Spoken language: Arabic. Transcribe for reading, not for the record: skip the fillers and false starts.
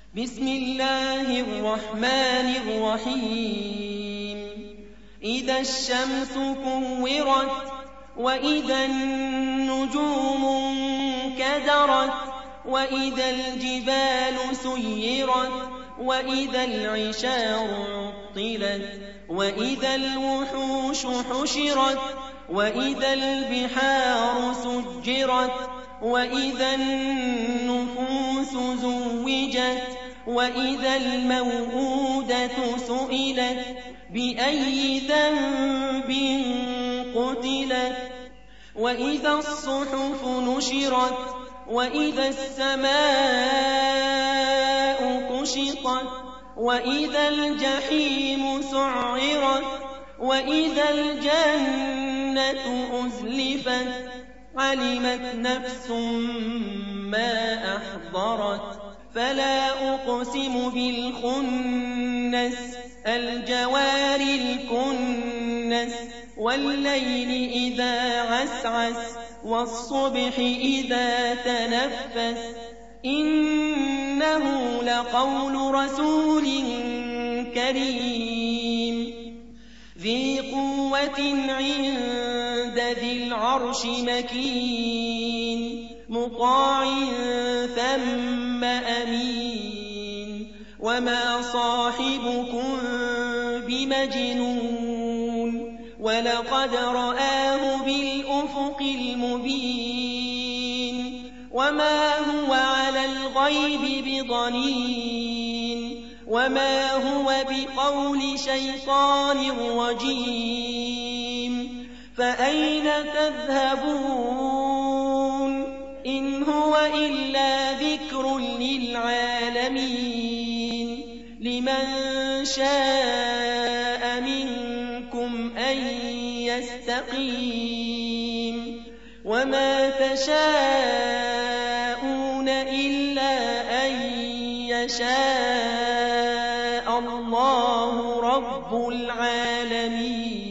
بسم الله الرحمن الرحيم إذا الشمس كورت وإذا النجوم انكدرت وإذا الجبال سيرت وإذا العشار عطلت وإذا الوحوش حشرت وإذا البحار سجرت وإذا النفوس زوجت وإذا الموءودة سئلت بأي ذنب قتلت وإذا الصحف نشرت وإذا السماء كشطت وإذا الجحيم سعرت وإذا الجنة أزلفت علمت نفس ما أحضرت فلا أقسم بالخنس الجوار الكنس والليل إذا عسعس والصبح إذا تنفس إنه لقول رسول كريم ذي قوة عند ذي العرش مكين مطاع ثم أمين وما صاحبكم بمجنون ولقد رآه بالأفق المبين وما هو على الغيب بضنين وما هو بقول شيطان رجيم فأين تذهبون إن هو إلا ذكر للعالمين لمن شاء منكم أن يستقيم وما تشاءون إلا أن يشاء الله رب العالمين.